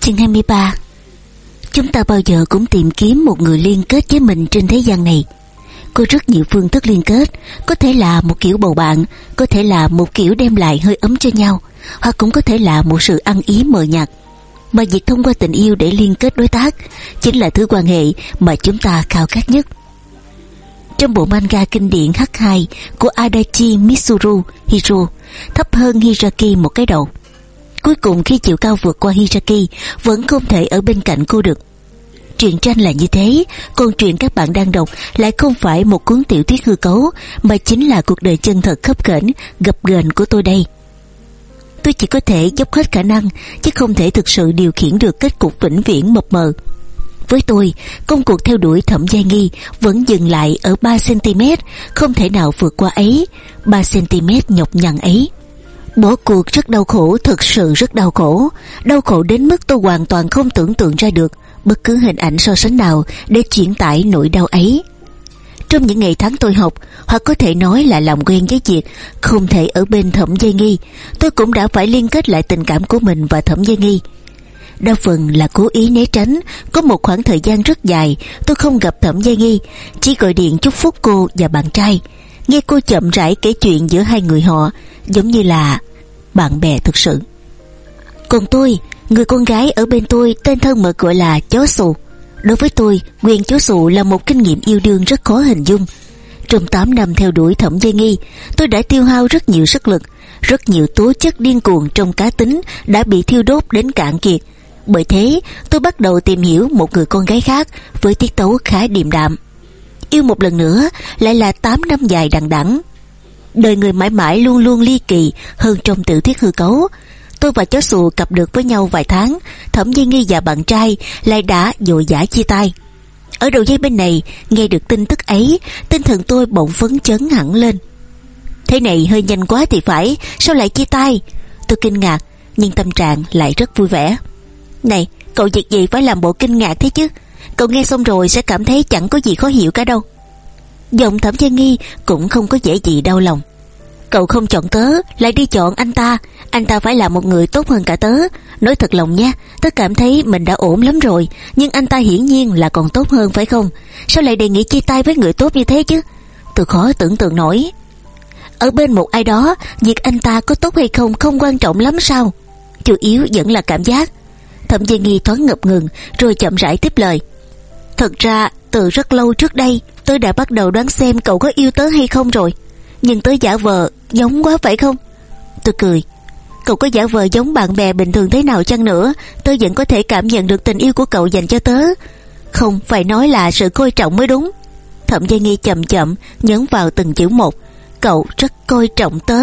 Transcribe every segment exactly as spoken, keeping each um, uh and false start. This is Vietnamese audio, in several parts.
Chương hai mươi ba. Chúng ta bao giờ cũng tìm kiếm một người liên kết với mình trên thế gian này. Có rất nhiều phương thức liên kết, có thể là một kiểu bầu bạn, có thể là một kiểu đem lại hơi ấm cho nhau, hoặc cũng có thể là một sự ăn ý mờ nhạt. Mà việc thông qua tình yêu để liên kết đối tác chính là thứ quan hệ mà chúng ta khao khát nhất. Trong bộ manga kinh điển H hai của Adachi Mitsuru Hiro, thấp hơn Hiraki một cái đầu. Cuối cùng khi chiều cao vượt qua Hiraki, vẫn không thể ở bên cạnh cô được. Truyện tranh là như thế, còn truyện các bạn đang đọc lại không phải một cuốn tiểu thuyết hư cấu, mà chính là cuộc đời chân thật khấp khểnh, gập ghềnh của tôi đây. Tôi chỉ có thể dốc hết khả năng, chứ không thể thực sự điều khiển được kết cục vĩnh viễn mập mờ. Với tôi, công cuộc theo đuổi Thẩm Giai Nghi vẫn dừng lại ở ba xăng-ti-mét, không thể nào vượt qua ấy, ba xăng-ti-mét nhọc nhằn ấy. Bỏ cuộc rất đau khổ, thực sự rất đau khổ. Đau khổ đến mức tôi hoàn toàn không tưởng tượng ra được bất cứ hình ảnh so sánh nào để chuyển tải nỗi đau ấy. Trong những ngày tháng tôi học, hoặc có thể nói là làm quen với việc không thể ở bên Thẩm Giai Nghi, tôi cũng đã phải liên kết lại tình cảm của mình và Thẩm Giai Nghi. Đa phần là cố ý né tránh. Có một khoảng thời gian rất dài tôi không gặp Thẩm Giai Nghi, chỉ gọi điện chúc phúc cô và bạn trai, nghe cô chậm rãi kể chuyện giữa hai người họ, giống như là bạn bè thực sự. Còn tôi, người con gái ở bên tôi tên thân mật gọi là chó xù. Đối với tôi, quyền chó xù là một kinh nghiệm yêu đương rất khó hình dung. Trong tám năm theo đuổi Thẩm Giai Nghi, tôi đã tiêu hao rất nhiều sức lực, rất nhiều tố chất điên cuồng trong cá tính đã bị thiêu đốt đến cạn kiệt. Bởi thế, tôi bắt đầu tìm hiểu một người con gái khác với tiết tấu khá điềm đạm. Yêu một lần nữa lại là tám năm dài đằng đẵng. Đời người mãi mãi luôn luôn ly kỳ hơn trong tiểu thuyết hư cấu. Tôi và chó xù cặp được với nhau vài tháng, Thẩm Giai Nghi và bạn trai lại đã vội vã chia tay. Ở đầu dây bên này, nghe được tin tức ấy, tinh thần tôi bỗng phấn chấn hẳn lên. Thế này hơi nhanh quá thì phải, sao lại chia tay? Tôi kinh ngạc, nhưng tâm trạng lại rất vui vẻ. Này, cậu việc gì phải làm bộ kinh ngạc thế chứ? Cậu nghe xong rồi sẽ cảm thấy chẳng có gì khó hiểu cả đâu. Giọng Thẩm Giai Nghi cũng không có vẻ gì đau lòng. Cậu không chọn tớ, lại đi chọn anh ta. Anh ta phải là một người tốt hơn cả tớ. Nói thật lòng nha, tớ cảm thấy mình đã ổn lắm rồi, nhưng anh ta hiển nhiên là còn tốt hơn phải không? Sao lại đề nghị chia tay với người tốt như thế chứ? Tôi khó tưởng tượng nổi. Ở bên một ai đó, việc anh ta có tốt hay không không quan trọng lắm sao? Chủ yếu vẫn là cảm giác. Thẩm Giai Nghi thoáng ngập ngừng, rồi chậm rãi tiếp lời. Thật ra từ rất lâu trước đây, tôi đã bắt đầu đoán xem cậu có yêu tớ hay không rồi. Nhưng tớ giả vờ giống quá phải không? Tôi cười. Cậu có giả vờ giống bạn bè bình thường thế nào chăng nữa, tớ vẫn có thể cảm nhận được tình yêu của cậu dành cho tớ. Không, phải nói là sự coi trọng mới đúng. Thẩm Giai Nghi chậm chậm nhấn vào từng chữ một. Cậu rất coi trọng tớ,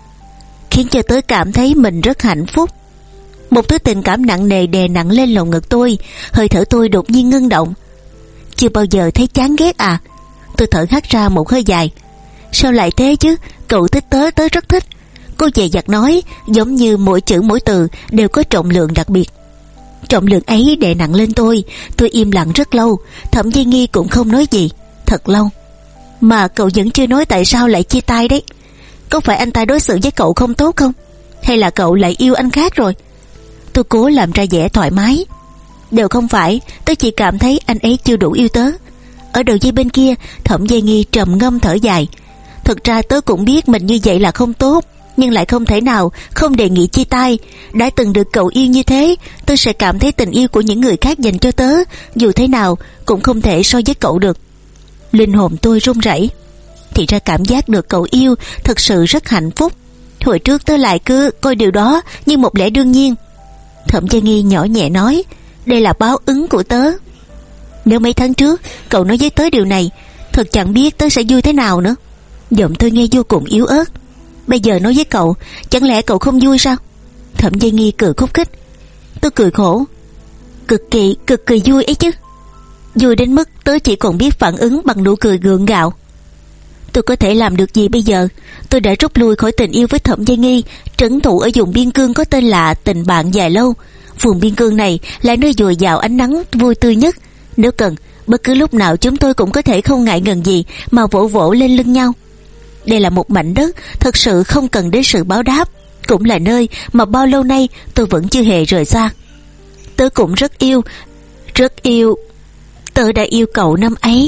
khiến cho tớ cảm thấy mình rất hạnh phúc. Một thứ tình cảm nặng nề đè nặng lên lồng ngực tôi, hơi thở tôi đột nhiên ngưng động. Chưa bao giờ thấy chán ghét à? Tôi thở hắt ra một hơi dài. Sao lại thế chứ? Cậu thích tớ, tớ rất thích. Cô dè dặt nói, giống như mỗi chữ mỗi từ đều có trọng lượng đặc biệt. Trọng lượng ấy đè nặng lên tôi. Tôi im lặng rất lâu. Thẩm Giai Nghi cũng không nói gì. Thật lâu. Mà cậu vẫn chưa nói tại sao lại chia tay đấy. Có phải anh ta đối xử với cậu không tốt không? Hay là cậu lại yêu anh khác rồi? Tôi cố làm ra vẻ thoải mái. Đều không phải, tớ chỉ cảm thấy anh ấy chưa đủ yêu tớ. Ở đầu dây bên kia, Thẩm Giai Nghi trầm ngâm thở dài. Thực ra tớ cũng biết mình như vậy là không tốt, nhưng lại không thể nào không đề nghị chia tay. Đã từng được cậu yêu như thế, tớ sẽ cảm thấy tình yêu của những người khác dành cho tớ dù thế nào cũng không thể so với cậu được. Linh hồn tôi run rẩy. Thì ra cảm giác được cậu yêu thật sự rất hạnh phúc. Hồi trước tớ lại cứ coi điều đó như một lẽ đương nhiên. Thẩm Giai Nghi nhỏ nhẹ nói, đây là báo ứng của tớ. Nếu mấy tháng trước cậu nói với tớ điều này, thật chẳng biết tớ sẽ vui thế nào nữa. Giọng tôi nghe vô cùng yếu ớt. Bây giờ nói với cậu, chẳng lẽ cậu không vui sao? Thẩm Giai Nghi cười khúc khích. Tôi cười khổ. Cực kỳ, cực kỳ vui ấy chứ. Vui đến mức tớ chỉ còn biết phản ứng bằng nụ cười gượng gạo. Tôi có thể làm được gì bây giờ? Tôi đã rút lui khỏi tình yêu với Thẩm Giai Nghi, trấn thủ ở vùng biên cương có tên là tình bạn dài lâu. Vùng biên cương này là nơi dồi dào ánh nắng vui tươi nhất. Nếu cần, bất cứ lúc nào chúng tôi cũng có thể không ngại ngần gì mà vỗ vỗ lên lưng nhau. Đây là một mảnh đất thật sự không cần đến sự báo đáp, cũng là nơi mà bao lâu nay tôi vẫn chưa hề rời xa. Tớ cũng rất yêu, rất yêu. Tớ đã yêu cậu năm ấy.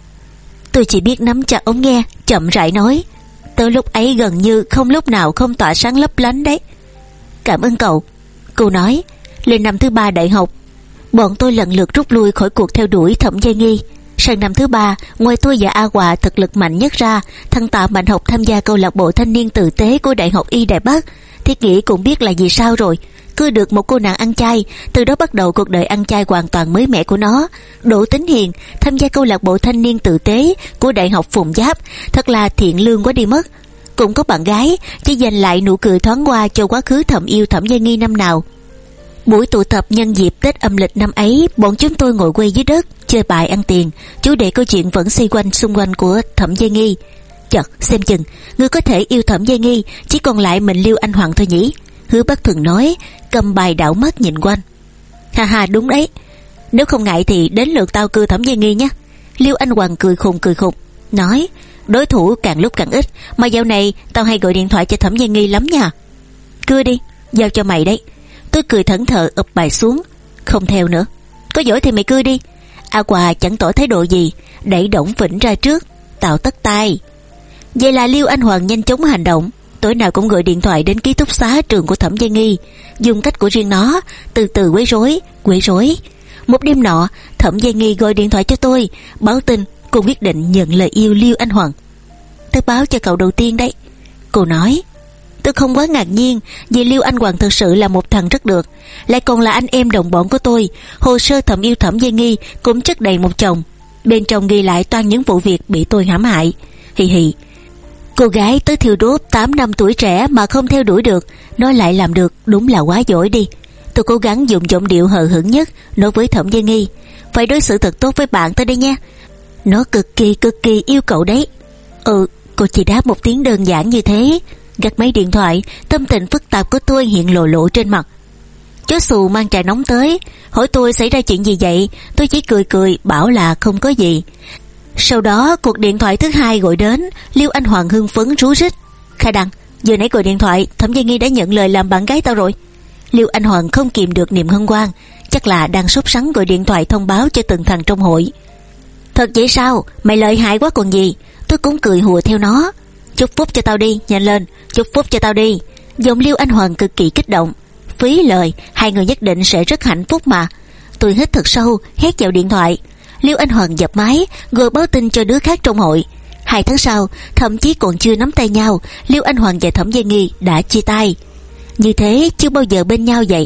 Tôi chỉ biết nắm chặt ống nghe, chậm rãi nói. Tớ lúc ấy gần như không lúc nào không tỏa sáng lấp lánh đấy. Cảm ơn cậu. Cô nói. Lên năm thứ ba đại học, bọn tôi lần lượt rút lui khỏi cuộc theo đuổi Thẩm Giai Nghi. Sang năm thứ ba, ngoài tôi và A Hòa thực lực mạnh nhất ra, thằng Tạ Mạnh Học tham gia câu lạc bộ thanh niên tử tế của Đại học Y Đài Bắc. Thiết nghĩ cũng biết là vì sao rồi. Cưa được một cô nàng ăn chay, từ đó bắt đầu cuộc đời ăn chay hoàn toàn mới mẻ của nó. Đỗ Tính Hiền tham gia câu lạc bộ thanh niên tử tế của Đại học Phùng Giáp, thật là thiện lương quá đi mất. Cũng có bạn gái, chỉ dành lại nụ cười thoáng qua cho quá khứ thầm yêu Thẩm Giai Nghi năm nào. Buổi tụ tập nhân dịp Tết âm lịch năm ấy, bọn chúng tôi ngồi quây dưới đất, chơi bài ăn tiền. Chủ đề câu chuyện vẫn xoay quanh xung quanh của Thẩm Giai Nghi. Chợt xem chừng người có thể yêu Thẩm Giai Nghi chỉ còn lại mình Liêu Anh Hoàng thôi nhỉ? Hứa Bắc Thuần nói, cầm bài đảo mắt nhìn quanh. Ha ha, đúng đấy. Nếu không ngại thì đến lượt tao cưa Thẩm Giai Nghi nhé. Liêu Anh Hoàng cười khùng cười khùng nói, đối thủ càng lúc càng ít, mà dạo này tao hay gọi điện thoại cho Thẩm Giai Nghi lắm nha. Cưa đi, giao cho mày đấy. Tôi cười thẫn thờ ụp bài xuống. Không theo nữa. Có giỏi thì mày cưa đi. A Hòa chẳng tỏ thái độ gì, đẩy Đổng Vĩnh ra trước, tạo tất tay. Vậy là Liêu Anh Hoàng nhanh chóng hành động. Tối nào cũng gọi điện thoại đến ký túc xá trường của Thẩm Giai Nghi, dùng cách của riêng nó, từ từ quấy rối, quấy rối. Một đêm nọ, Thẩm Giai Nghi gọi điện thoại cho tôi, báo tin cô quyết định nhận lời yêu Liêu Anh Hoàng. Tôi báo cho cậu đầu tiên đấy. Cô nói. Tôi không quá ngạc nhiên, vì Liêu Anh Hoàng thực sự là một thằng rất được, lại còn là anh em đồng bọn của tôi. Hồ sơ thẩm yêu Thẩm Giai Nghi cũng chất đầy một chồng, bên trong ghi lại toàn những vụ việc bị tôi hãm hại. Hì hì. Cô gái tới thiêu đốt tám năm tuổi trẻ mà không theo đuổi được, nó lại làm được, đúng là quá giỏi đi. Tôi cố gắng dùng giọng điệu hờ hững nhất nói với Thẩm Giai Nghi, phải đối xử thật tốt với bạn tôi đây nha. Nó cực kỳ cực kỳ yêu cậu đấy. Ừ, cô chỉ đáp một tiếng đơn giản như thế. Gạt máy điện thoại, tâm tình phức tạp của tôi hiện lộ lộ trên mặt. Chó xù mang trà nóng tới, hỏi tôi xảy ra chuyện gì vậy. Tôi chỉ cười cười bảo là không có gì. Sau đó cuộc điện thoại thứ hai gọi đến. Liêu Anh Hoàng hưng phấn rú rít. Khai Đăng, vừa nãy gọi điện thoại, Thẩm Giai Nghi đã nhận lời làm bạn gái tao rồi. Liêu Anh Hoàng không kìm được niềm hân hoan, chắc là đang sốt sắng gọi điện thoại thông báo cho từng thằng trong hội. Thật vậy sao? Mày lợi hại quá còn gì. Tôi cũng cười hùa theo nó. Chúc phúc cho tao đi, nhanh lên, chúc phúc cho tao đi. Giọng Liêu Anh Hoàng cực kỳ kích động. Phí lời, hai người nhất định sẽ rất hạnh phúc mà. Tôi hít thật sâu, hét vào điện thoại. Liêu Anh Hoàng dập máy, rồi báo tin cho đứa khác trong hội. Hai tháng sau, thậm chí còn chưa nắm tay nhau, Liêu Anh Hoàng và Thẩm Giai Nghi đã chia tay. Như thế chưa bao giờ bên nhau vậy.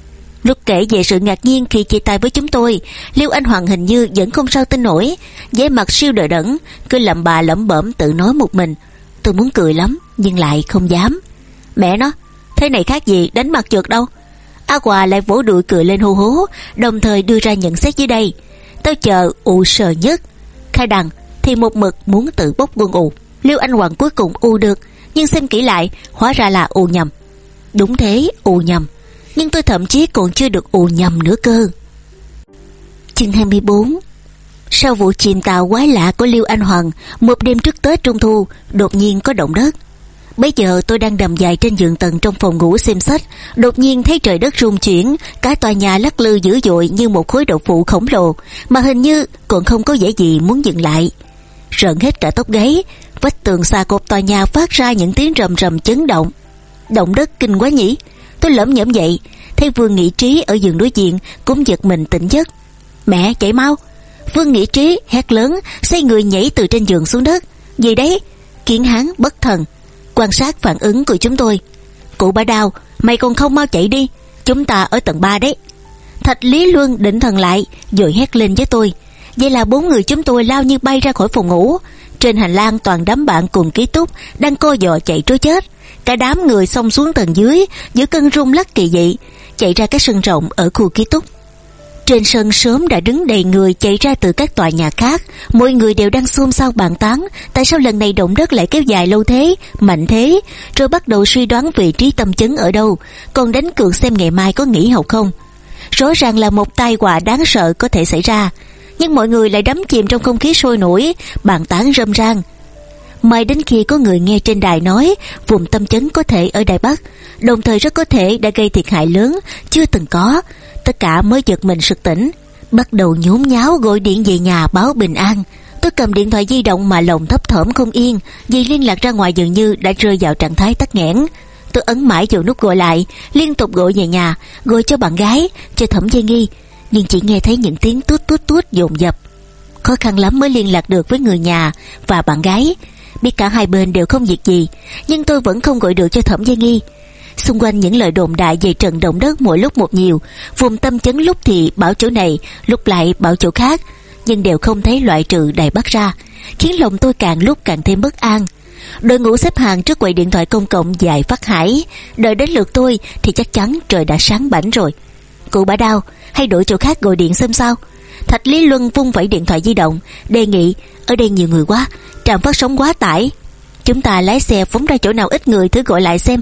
Lúc kể về sự ngạc nhiên khi chia tay với chúng tôi, Liêu Anh Hoàng hình như vẫn không sao tin nổi, vẻ mặt siêu đờ đẫn, cứ lẩm bà lẩm bẩm tự nói một mình. Tôi muốn cười lắm nhưng lại không dám. Mẹ nó, thế này khác gì đánh mặt trượt đâu. A Hòa lại vỗ đùi cười lên hô hố, đồng thời đưa ra nhận xét dưới đây. Tao chờ u sờ nhất. Khai Đằng thì một mực muốn tự bốc quân u. Liêu Anh Hoàng cuối cùng u được, nhưng xem kỹ lại hóa ra là u nhầm. Đúng thế, u nhầm. Nhưng tôi thậm chí còn chưa được u nhầm nữa cơ. Chương hai mươi bốn. Sau vụ chìm tàu quái lạ của Liêu Anh Hoàng, một đêm trước Tết Trung Thu, đột nhiên có động đất. Bây giờ tôi đang nằm dài trên giường tầng trong phòng ngủ xem sách, đột nhiên thấy trời đất rung chuyển, cả tòa nhà lắc lư dữ dội như một khối đậu phụ khổng lồ, mà hình như còn không có vẻ gì muốn dừng lại. Rợn hết cả tóc gáy, vách tường xà cột tòa nhà phát ra những tiếng rầm rầm chấn động. Động đất kinh quá nhỉ? Tôi lẩm nhẩm dậy, thấy Vương Nghị Trí ở giường đối diện cũng giật mình tỉnh giấc. Mẹ, chạy mau! Vương Nghị Trí hét lớn, xoay người nhảy từ trên giường xuống đất. Gì đấy? Kiến Hán bất thần quan sát phản ứng của chúng tôi. Cụ Ba Đao, mày còn không mau chạy đi, chúng ta ở tầng ba đấy. Thạch Lý Luân định thần lại rồi hét lên với tôi. Vậy là bốn người chúng tôi lao như bay ra khỏi phòng ngủ. Trên hành lang toàn đám bạn cùng ký túc đang co giò chạy trối chết. Cả đám người xông xuống tầng dưới giữa cơn rung lắc kỳ dị, chạy ra cái sân rộng ở khu ký túc. Trên sân sớm đã đứng đầy người chạy ra từ các tòa nhà khác. Mỗi người đều đang xôn xao bàn tán tại sao lần này động đất lại kéo dài lâu thế, mạnh thế, rồi bắt đầu suy đoán vị trí tâm chấn ở đâu, còn đánh cược xem ngày mai có nghỉ học không. Rõ ràng là một tai họa đáng sợ có thể xảy ra, nhưng mọi người lại đắm chìm trong không khí sôi nổi, bàn tán râm ran. Mãi đến khi có người nghe trên đài nói vùng tâm chấn có thể ở Đài Bắc, đồng thời rất có thể đã gây thiệt hại lớn chưa từng có, tất cả mới giật mình sực tỉnh, bắt đầu nhốn nháo gọi điện về nhà báo bình an. Tôi cầm điện thoại di động mà lòng thấp thỏm không yên, vì liên lạc ra ngoài dường như đã rơi vào trạng thái tắc nghẽn. Tôi ấn mãi vào nút gọi lại, liên tục gọi về nhà, gọi cho bạn gái, cho Thẩm Giai Nghi, nhưng chỉ nghe thấy những tiếng tút tút tút dồn dập. Khó khăn lắm mới liên lạc được với người nhà và bạn gái. Biết cả hai bên đều không việc gì, nhưng tôi vẫn không gọi được cho Thẩm Giai Nghi. Xung quanh những lời đồn đại về trận động đất mỗi lúc một nhiều, vùng tâm chấn lúc thì bảo chỗ này, lúc lại bảo chỗ khác, nhưng đều không thấy loại trừ Đài Bắc ra, khiến lòng tôi càng lúc càng thêm bất an. Đội ngũ xếp hàng trước quầy điện thoại công cộng dài phát hải, đợi đến lượt tôi thì chắc chắn trời đã sáng bảnh rồi. Cụ Bả Đao, hay đổi chỗ khác gọi điện xem sao? Thạch Lý Luân vung vẩy điện thoại di động, đề nghị, ở đây nhiều người quá, trạm phát sóng quá tải, chúng ta lái xe phóng ra chỗ nào ít người thử gọi lại xem.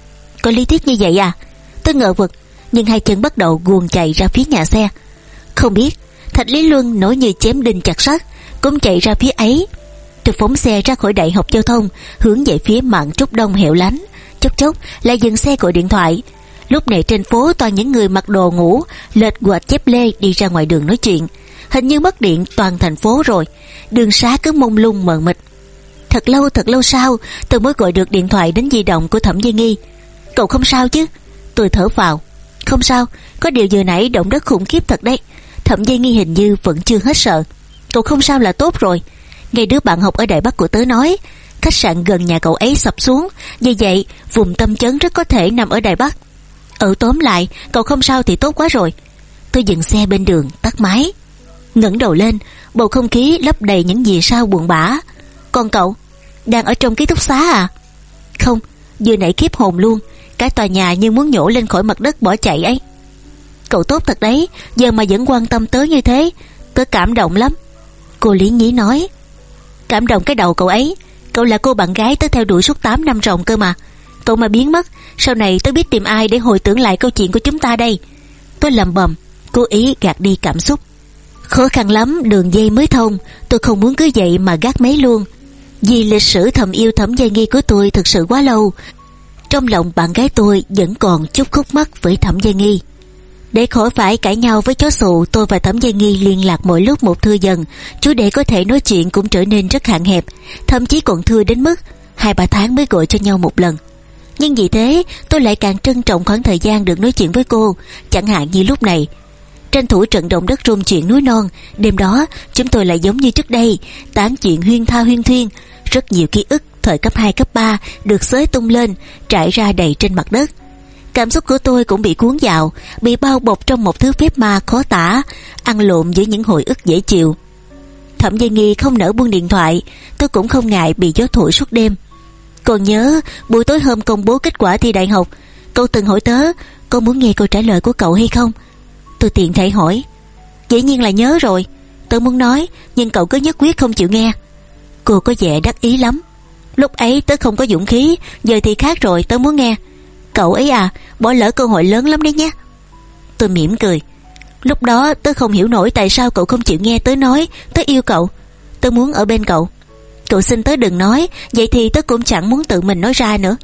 Có lý thuyết như vậy à? Tôi ngờ vực, nhưng hai chân bắt đầu guồng chạy ra phía nhà xe. Không biết, Thạch Lý Luân nổi như chém đinh chặt sắt, cũng chạy ra phía ấy. Tôi phóng xe ra khỏi đại học giao thông, hướng về phía mạn Trúc Đông hẻo lánh, chốc chốc lại dừng xe gọi điện thoại. Lúc này trên phố toàn những người mặc đồ ngủ, lệch quệt dép lê đi ra ngoài đường nói chuyện. Hình như mất điện toàn thành phố rồi, đường xá cứ mông lung mờ mịt. Thật lâu thật lâu sau, tôi mới gọi được điện thoại đến di động của Thẩm Giai Nghi. Cậu không sao chứ? Tôi thở vào. Không sao, có điều vừa nãy động đất khủng khiếp thật đấy. Thẩm Giai Nghi hình như vẫn chưa hết sợ. Cậu không sao là tốt rồi. Ngay đứa bạn học ở Đài Bắc của tớ nói, khách sạn gần nhà cậu ấy sập xuống, vì vậy vùng tâm chấn rất có thể nằm ở Đài Bắc. Ừ, tóm lại, cậu không sao thì tốt quá rồi. Tôi dừng xe bên đường, tắt máy, ngẩng đầu lên, bầu không khí lấp đầy những vì sao buồn bã. Còn cậu, đang ở trong ký túc xá à? Không, vừa nãy khiếp hồn luôn, cả tòa nhà như muốn nhổ lên khỏi mặt đất bỏ chạy ấy. Cậu tốt thật đấy, giờ mà vẫn quan tâm tớ như thế, tớ cảm động lắm. Cô Lý Nhí nói. Cảm động cái đầu cậu ấy, cậu là cô bạn gái tớ theo đuổi suốt tám năm ròng cơ mà. Cậu mà biến mất, sau này tớ biết tìm ai để hồi tưởng lại câu chuyện của chúng ta đây. Tôi lầm bầm, cố ý gạt đi cảm xúc. Khó khăn lắm đường dây mới thông, tôi không muốn cứ vậy mà gác máy luôn. Vì lịch sử thầm yêu Thẩm Giai Nghi của tôi thực sự quá lâu, trong lòng bạn gái tôi vẫn còn chút khúc mắc với Thẩm Giai Nghi. Để khỏi phải cãi nhau với chó xù, tôi và Thẩm Giai Nghi liên lạc mỗi lúc một thưa dần. Chủ đề có thể nói chuyện cũng trở nên rất hạn hẹp, thậm chí còn thưa đến mức hai ba tháng mới gọi cho nhau một lần. Nhưng vì thế tôi lại càng trân trọng khoảng thời gian được nói chuyện với cô. Chẳng hạn như lúc này, tranh thủ trận động đất rung chuyển núi non, đêm đó chúng tôi lại giống như trước đây, tán chuyện huyên thao huyên thuyên. Rất nhiều ký ức thời cấp hai cấp ba được xới tung lên, trải ra đầy trên mặt đất. Cảm xúc của tôi cũng bị cuốn vào, bị bao bọc trong một thứ phép ma khó tả, ăn lộn với những hồi ức dễ chịu. Thẩm Giai Nghi không nỡ buông điện thoại, tôi cũng không ngại bị gió thổi suốt đêm. Còn nhớ buổi tối hôm công bố kết quả thi đại học, cậu từng hỏi tớ có muốn nghe câu trả lời của cậu hay không? Tôi tiện thể hỏi. Dĩ nhiên là nhớ rồi, tớ muốn nói nhưng cậu cứ nhất quyết không chịu nghe. Cô có vẻ đắc ý lắm. Lúc ấy tớ không có dũng khí, giờ thì khác rồi, tớ muốn nghe. Cậu ấy à, bỏ lỡ cơ hội lớn lắm đấy nhé. Tôi mỉm cười. Lúc đó tớ không hiểu nổi tại sao cậu không chịu nghe tớ nói tớ yêu cậu, tớ muốn ở bên cậu. Cậu xin tớ đừng nói, vậy thì tớ cũng chẳng muốn tự mình nói ra nữa.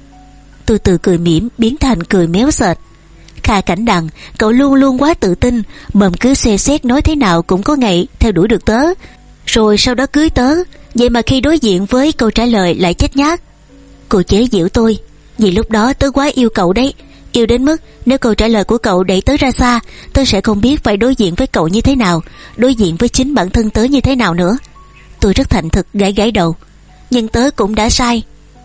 Tôi từ cười mỉm biến thành cười méo sệt. Kha Cảnh Đằng, cậu luôn luôn quá tự tin, mồm cứ xe xét nói thế nào cũng có ngày theo đuổi được tớ, rồi sau đó cưới tớ. Vậy mà khi đối diện với câu trả lời lại chết nhát. Cô chế giễu tôi, vì lúc đó tớ quá yêu cậu đấy, yêu đến mức nếu câu trả lời của cậu đẩy tớ ra xa, tớ sẽ không biết phải đối diện với cậu như thế nào, đối diện với chính bản thân tớ như thế nào nữa. Tôi rất thành thực gãi gãi đầu. Nhưng tớ cũng đã sai.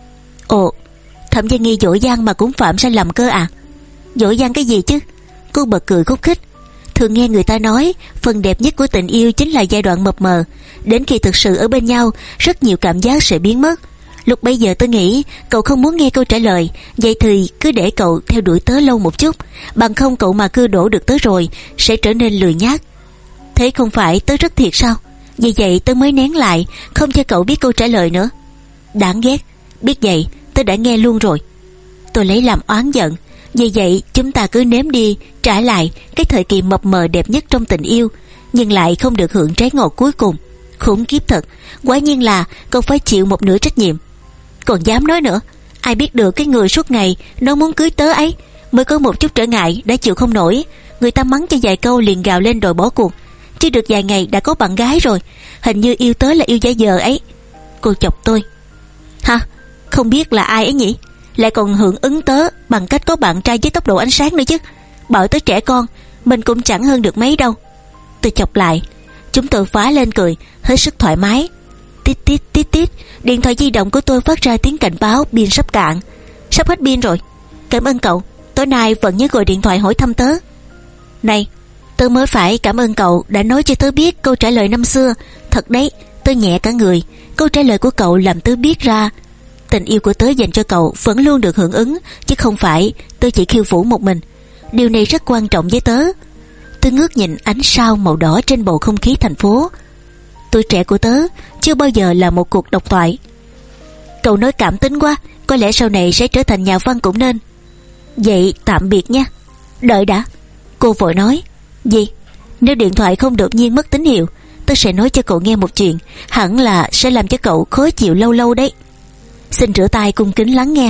Ồ, Thẩm Giai Nghi dỗ dang mà cũng phạm sai lầm cơ à? Dỗ dang cái gì chứ? Cô bật cười khúc khích. Thường nghe người ta nói phần đẹp nhất của tình yêu chính là giai đoạn mập mờ. Đến khi thực sự ở bên nhau, rất nhiều cảm giác sẽ biến mất. Lúc bấy giờ tôi nghĩ cậu không muốn nghe câu trả lời, vậy thì cứ để cậu theo đuổi tớ lâu một chút, bằng không cậu mà cưa đổ được tớ rồi sẽ trở nên lười nhác. Thế không phải tớ rất thiệt sao? Vì vậy tớ mới nén lại, không cho cậu biết câu trả lời nữa. Đáng ghét. Biết vậy tớ đã nghe luôn rồi. Tôi lấy làm oán giận. Vì vậy chúng ta cứ nếm đi, trả lại cái thời kỳ mập mờ đẹp nhất trong tình yêu, nhưng lại không được hưởng trái ngọt cuối cùng. Khủng khiếp thật. Quả nhiên là cậu phải chịu một nửa trách nhiệm. Còn dám nói nữa. Ai biết được cái người suốt ngày nó muốn cưới tớ ấy mới có một chút trở ngại đã chịu không nổi, người ta mắng cho vài câu liền gào lên đòi bỏ cuộc. Chưa được vài ngày đã có bạn gái rồi, hình như yêu tới là yêu giả vờ ấy. Cô chọc tôi. Hả? Không biết là ai ấy nhỉ? Lại còn hưởng ứng tớ bằng cách có bạn trai với tốc độ ánh sáng nữa chứ. Bảo tớ trẻ con, mình cũng chẳng hơn được mấy đâu. Tôi chọc lại. Chúng tôi phá lên cười, hết sức thoải mái. Tít tít tít tít, điện thoại di động của tôi phát ra tiếng cảnh báo pin sắp cạn. Sắp hết pin rồi. Cảm ơn cậu, tối nay vẫn nhớ gọi điện thoại hỏi thăm tớ. Này, tớ mới phải cảm ơn cậu đã nói cho tớ biết câu trả lời năm xưa. Thật đấy, tớ nhẹ cả người. Câu trả lời của cậu làm tớ biết ra tình yêu của tớ dành cho cậu vẫn luôn được hưởng ứng, chứ không phải tớ chỉ khiêu vũ một mình. Điều này rất quan trọng với tớ. Tôi ngước nhìn ánh sao màu đỏ trên bầu không khí thành phố. Tuổi trẻ của tớ chưa bao giờ là một cuộc độc thoại. Cậu nói cảm tính quá, có lẽ sau này sẽ trở thành nhà văn cũng nên. Vậy tạm biệt nha. Đợi đã. Cô vội nói. Gì? Nếu điện thoại không đột nhiên mất tín hiệu, tớ sẽ nói cho cậu nghe một chuyện, hẳn là sẽ làm cho cậu khó chịu lâu lâu đấy. Xin rửa tay cung kính lắng nghe.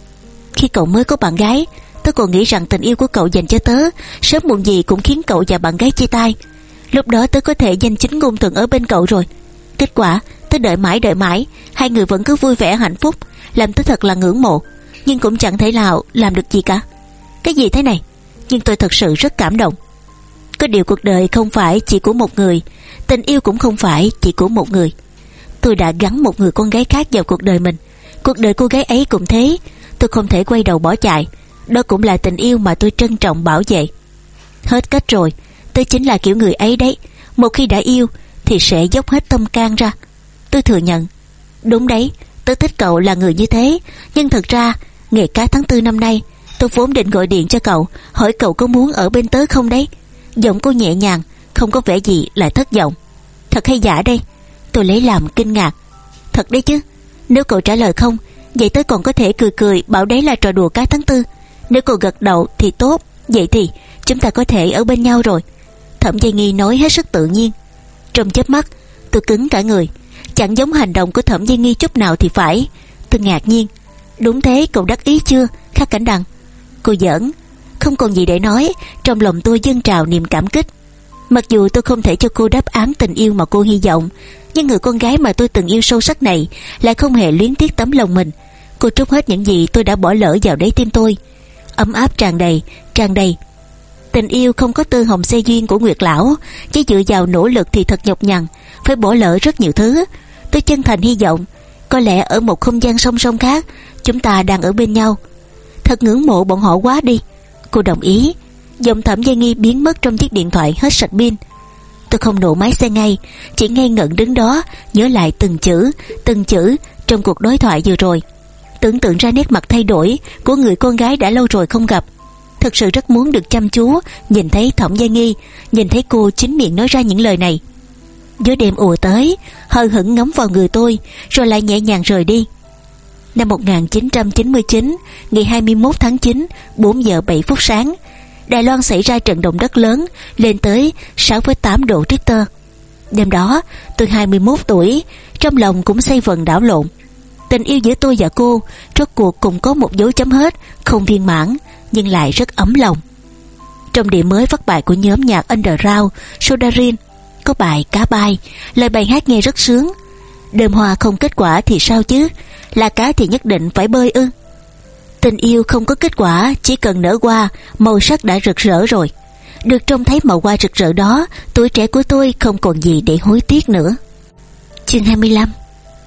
Khi cậu mới có bạn gái, tớ còn nghĩ rằng tình yêu của cậu dành cho tớ sớm muộn gì cũng khiến cậu và bạn gái chia tay. Lúc đó tớ có thể danh chính ngôn thuận ở bên cậu rồi. Kết quả tớ đợi mãi đợi mãi, hai người vẫn cứ vui vẻ hạnh phúc, làm tớ thật là ngưỡng mộ. Nhưng cũng chẳng thể nào làm được gì cả. Cái gì thế này? Nhưng tôi thật sự rất cảm động. Có điều cuộc đời không phải chỉ của một người, tình yêu cũng không phải chỉ của một người. Tôi đã gắn một người con gái khác vào cuộc đời mình. Cuộc đời cô gái ấy cũng thế. Tôi không thể quay đầu bỏ chạy. Đó cũng là tình yêu mà tôi trân trọng bảo vệ. Hết cách rồi, tôi chính là kiểu người ấy đấy. Một khi đã yêu thì sẽ dốc hết tâm can ra. Tôi thừa nhận. Đúng đấy, tôi thích cậu là người như thế. Nhưng thật ra ngày cả tháng tư năm nay, tôi vốn định gọi điện cho cậu, hỏi cậu có muốn ở bên tớ không đấy. Giọng cô nhẹ nhàng, không có vẻ gì lại thất vọng. Thật hay giả đây? Tôi lấy làm kinh ngạc. Thật đấy chứ. Nếu cậu trả lời không, vậy tớ còn có thể cười cười bảo đấy là trò đùa cái tháng tư. Nếu cậu gật đầu thì tốt. Vậy thì chúng ta có thể ở bên nhau rồi. Thẩm Giai Nghi nói hết sức tự nhiên. Trong chớp mắt tôi cứng cả người. Chẳng giống hành động của Thẩm Giai Nghi chút nào thì phải. Tôi ngạc nhiên. Đúng thế, cậu đắc ý chưa Khắc Cảnh Đằng? Cô giỡn. Không còn gì để nói. Trong lòng tôi dâng trào niềm cảm kích. Mặc dù tôi không thể cho cô đáp án tình yêu mà cô hy vọng, nhưng người con gái mà tôi từng yêu sâu sắc này lại không hề luyến tiếc tấm lòng mình. Cô trút hết những gì tôi đã bỏ lỡ vào đáy tim tôi. Ấm áp tràn đầy, tràn đầy. Tình yêu không có tơ hồng xe duyên của Nguyệt Lão, chỉ dựa vào nỗ lực thì thật nhọc nhằn, phải bỏ lỡ rất nhiều thứ. Tôi chân thành hy vọng có lẽ ở một không gian song song khác, chúng ta đang ở bên nhau. Thật ngưỡng mộ bọn họ quá đi. Cô đồng ý. Giọng Thẩm Giai Nghi biến mất trong chiếc điện thoại hết sạch pin. Tôi không nổ máy xe ngay, chỉ ngây ngẩn đứng đó, nhớ lại từng chữ, từng chữ trong cuộc đối thoại vừa rồi. Tưởng tượng ra nét mặt thay đổi của người con gái đã lâu rồi không gặp. Thật sự rất muốn được chăm chú nhìn thấy Thẩm Giai Nghi, nhìn thấy cô chính miệng nói ra những lời này. Gió đêm ùa tới, hờ hững ngắm vào người tôi, rồi lại nhẹ nhàng rời đi. Năm một nghìn chín trăm chín mươi chín, ngày hai mươi mốt tháng chín, bốn giờ bảy phút sáng, Đài Loan xảy ra trận động đất lớn lên tới sáu phẩy tám độ Richter. Đêm đó tôi hai mươi mốt tuổi, trong lòng cũng xây vần đảo lộn. Tình yêu giữa tôi và cô rốt cuộc cũng có một dấu chấm hết không viên mãn, nhưng lại rất ấm lòng. Trong đĩa mới phát bài của nhóm nhạc underground Sodarin có bài Cá Bay, lời bài hát nghe rất sướng. Đơm hoa không kết quả thì sao chứ, là cá thì nhất định phải bơi ư? Tình yêu không có kết quả, chỉ cần nở hoa, màu sắc đã rực rỡ rồi. Được trông thấy màu hoa rực rỡ đó, tuổi trẻ của tôi không còn gì để hối tiếc nữa. Chương hai mươi lăm.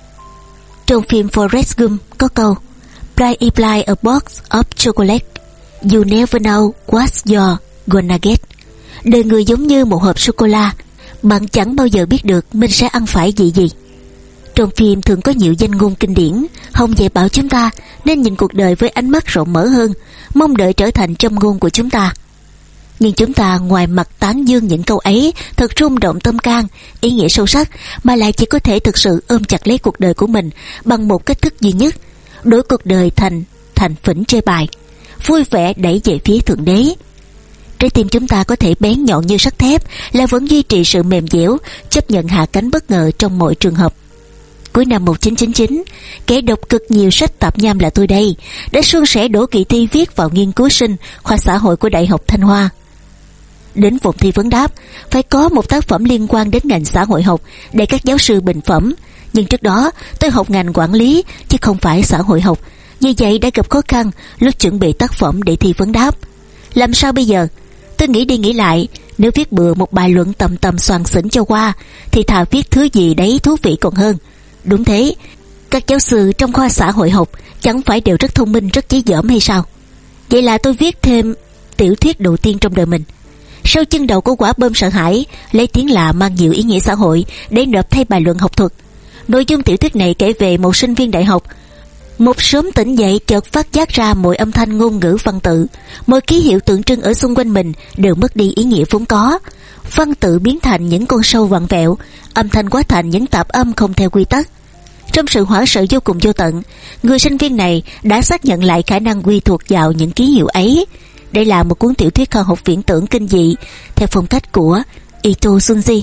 Trong phim Forrest Gump có câu Buy a buy a box of chocolate, you never know what you're gonna get. Đời người giống như một hộp sô-cô-la, bạn chẳng bao giờ biết được mình sẽ ăn phải gì gì. Trong phim thường có nhiều danh ngôn kinh điển hòng dạy bảo chúng ta nên nhìn cuộc đời với ánh mắt rộng mở hơn, mong đợi trở thành châm ngôn của chúng ta. Nhưng chúng ta ngoài mặt tán dương những câu ấy thật rung động tâm can, ý nghĩa sâu sắc, mà lại chỉ có thể thực sự ôm chặt lấy cuộc đời của mình bằng một cách thức duy nhất: đổi cuộc đời thành thành phỉnh chê bài, vui vẻ đẩy về phía thượng đế. Trái tim chúng ta có thể bén nhọn như sắt thép, là vẫn duy trì sự mềm dẻo, chấp nhận hạ cánh bất ngờ trong mọi trường hợp. Cuối năm một nghìn chín trăm chín mươi chín, kẻ đọc cực nhiều sách tạp nham là tôi đây đã suôn sẻ đỗ kỳ thi viết vào nghiên cứu sinh khoa xã hội của Đại học Thanh Hoa. Đến vòng thi vấn đáp phải có một tác phẩm liên quan đến ngành xã hội học để các giáo sư bình phẩm. Nhưng trước đó tôi học ngành quản lý chứ không phải xã hội học, vì vậy đã gặp khó khăn lúc chuẩn bị tác phẩm để thi vấn đáp. Làm sao bây giờ? Tôi nghĩ đi nghĩ lại, nếu viết bừa một bài luận tầm tầm xoàng xỉnh cho qua thì thà viết thứ gì đấy thú vị còn hơn. Đúng thế, các giáo sư trong khoa xã hội học chẳng phải đều rất thông minh, rất chí dỏm hay sao? Vậy là tôi viết thêm tiểu thuyết đầu tiên trong đời mình. Sau chân đầu của Quả bom sợ hãi, lấy tiếng lạ mang nhiều ý nghĩa xã hội để nộp thay bài luận học thuật. Nội dung tiểu thuyết này kể về một sinh viên đại học. Một sớm tỉnh dậy chợt phát giác ra mọi âm thanh ngôn ngữ văn tự, mọi ký hiệu tượng trưng ở xung quanh mình đều mất đi ý nghĩa vốn có. Văn tự biến thành những con sâu vặn vẹo, âm thanh hóa thành những tạp âm không theo quy tắc. Trong sự hoảng sợ vô cùng vô tận, người sinh viên này đã xác nhận lại khả năng quy thuộc vào những ký hiệu ấy. Đây là một cuốn tiểu thuyết khoa học viễn tưởng kinh dị theo phong cách của Ito Junji.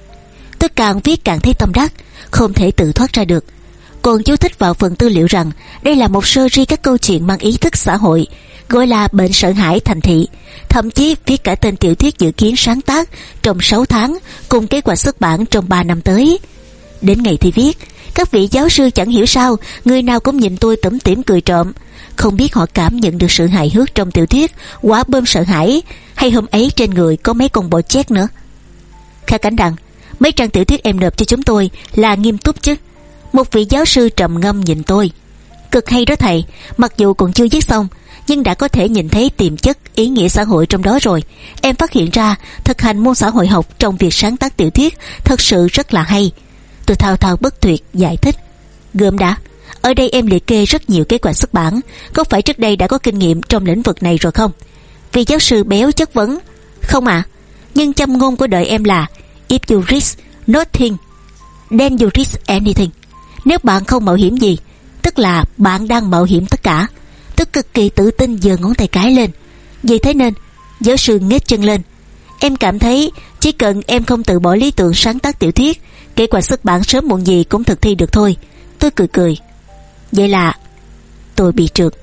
Tôi càng viết càng thấy tâm đắc, không thể tự thoát ra được. Còn chú thích vào phần tư liệu rằng đây là một series các câu chuyện mang ý thức xã hội, gọi là Bệnh sợ hãi thành thị. Thậm chí viết cả tên tiểu thuyết dự kiến sáng tác trong sáu tháng cùng kế hoạch xuất bản trong ba năm tới. Đến ngày thi viết, các vị giáo sư chẳng hiểu sao người nào cũng nhìn tôi tủm tỉm cười trộm. Không biết họ cảm nhận được sự hài hước trong tiểu thuyết Quả bom sợ hãi, hay hôm ấy trên người có mấy con bò chết nữa. Kha Cảnh Đằng, mấy trang tiểu thuyết em nộp cho chúng tôi là nghiêm túc chứ? Một vị giáo sư trầm ngâm nhìn tôi. Cực hay đó thầy, mặc dù còn chưa viết xong nhưng đã có thể nhìn thấy tiềm chất ý nghĩa xã hội trong đó rồi. Em phát hiện ra thực hành môn xã hội học trong việc sáng tác tiểu thuyết thật sự rất là hay. Tôi thao thao bất tuyệt giải thích. Gượm đã, ở đây em liệt kê rất nhiều kế hoạch xuất bản, có phải trước đây đã có kinh nghiệm trong lĩnh vực này rồi không? Vị giáo sư béo chất vấn. Không ạ, à, nhưng châm ngôn của đời em là If you risk nothing, then you risk anything. Nếu bạn không mạo hiểm gì, tức là bạn đang mạo hiểm tất cả. Tôi cực kỳ tự tin giơ ngón tay cái lên. Vì thế nên, giáo sư nhếch chân lên. Em cảm thấy chỉ cần em không từ bỏ lý tưởng sáng tác tiểu thuyết, kế hoạch xuất bản sớm muộn gì cũng thực thi được thôi. Tôi cười cười. Vậy là tôi bị trượt.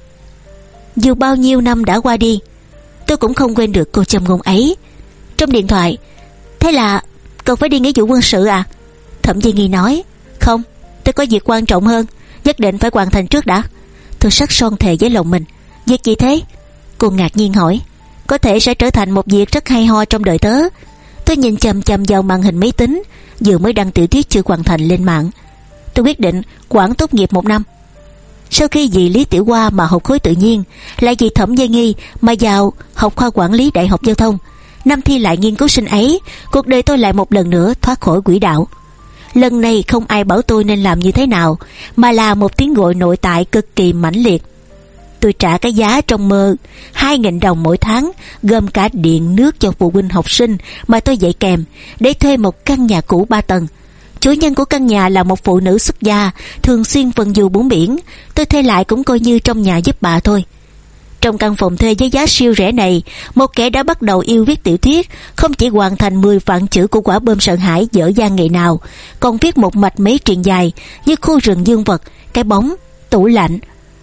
Dù bao nhiêu năm đã qua đi, tôi cũng không quên được cô châm ngôn ấy. Trong điện thoại, thế là cậu phải đi nghĩa vụ quân sự à? Thẩm Di Nghi nói. Không, tôi có việc quan trọng hơn, nhất định phải hoàn thành trước đã. Tôi sắc son thề với lòng mình. Việc gì thế? Cô ngạc nhiên hỏi. Có thể sẽ trở thành một việc rất hay ho trong đời tớ. Tôi nhìn chằm chằm vào màn hình máy tính vừa mới đăng tiểu thuyết chưa hoàn thành lên mạng. Tôi quyết định quản tốt nghiệp một năm. Sau khi vì Lý Tiểu Hoa mà học khối tự nhiên, lại vì Thẩm Gia Nghi mà vào học khoa quản lý Đại học Giao thông, năm thi lại nghiên cứu sinh ấy, cuộc đời tôi lại một lần nữa thoát khỏi quỹ đạo. Lần này không ai bảo tôi nên làm như thế nào, mà là một tiếng gọi nội tại cực kỳ mãnh liệt. Tôi trả cái giá trong mơ hai nghìn đồng mỗi tháng, gồm cả điện nước cho phụ huynh học sinh mà tôi dạy kèm, để thuê một căn nhà cũ ba tầng. Chủ nhân của căn nhà là một phụ nữ xuất gia, thường xuyên vần du bốn biển. Tôi thuê lại cũng coi như trong nhà giúp bà thôi. Trong căn phòng thuê với giá siêu rẻ này, một kẻ đã bắt đầu yêu viết tiểu thuyết, không chỉ hoàn thành mười vạn chữ của Quả bom sợ hãi dở dang ngày nào, còn viết một mạch mấy truyện dài như Khu rừng dương vật, Cái bóng, Tủ lạnh.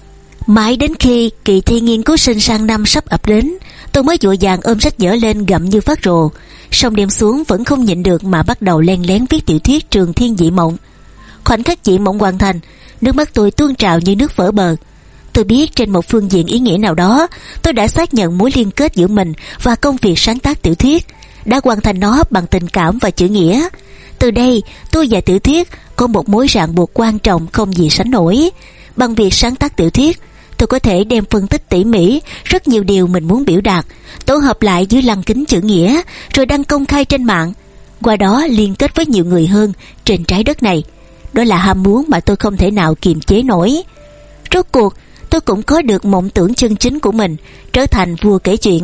Mãi đến khi kỳ thi nghiên cứu sinh sang năm sắp ập đến, tôi mới vội vàng ôm sách vở lên gặm như phát rồ. Xong đêm xuống vẫn không nhịn được mà bắt đầu len lén viết tiểu thuyết Trường Thiên Dị Mộng. Khoảnh khắc dị mộng hoàn thành, nước mắt tôi tuôn trào như nước vỡ bờ. Tôi biết trên một phương diện ý nghĩa nào đó, tôi đã xác nhận mối liên kết giữa mình và công việc sáng tác tiểu thuyết, đã hoàn thành nó bằng tình cảm và chữ nghĩa. Từ đây, tôi và tiểu thuyết có một mối ràng buộc quan trọng không gì sánh nổi. Bằng việc sáng tác tiểu thuyết, tôi có thể đem phân tích tỉ mỉ rất nhiều điều mình muốn biểu đạt, tổ hợp lại dưới lăng kính chữ nghĩa, rồi đăng công khai trên mạng, qua đó liên kết với nhiều người hơn trên trái đất này. Đó là ham muốn mà tôi không thể nào kiềm chế nổi. Rốt cuộc, tôi cũng có được mộng tưởng chân chính của mình, trở thành vua kể chuyện.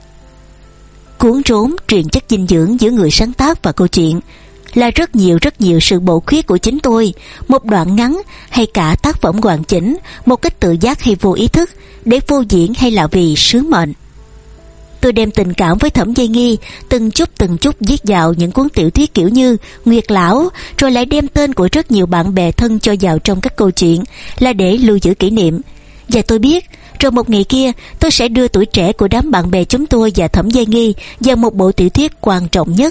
Cuốn rốn truyền chất dinh dưỡng giữa người sáng tác và câu chuyện là rất nhiều rất nhiều sự bổ khuyết của chính tôi, một đoạn ngắn hay cả tác phẩm hoàn chỉnh, một cách tự giác hay vô ý thức, để vô diễn hay là vì sứ mệnh. Tôi đem tình cảm với Thẩm Gia Nghi từng chút từng chút viết vào những cuốn tiểu thuyết kiểu như Nguyệt Lão, rồi lại đem tên của rất nhiều bạn bè thân cho vào trong các câu chuyện, là để lưu giữ kỷ niệm. Và tôi biết Rồi một ngày kia tôi sẽ đưa tuổi trẻ của đám bạn bè chúng tôi và Thẩm Giai Nghi vào một bộ tiểu thuyết quan trọng nhất.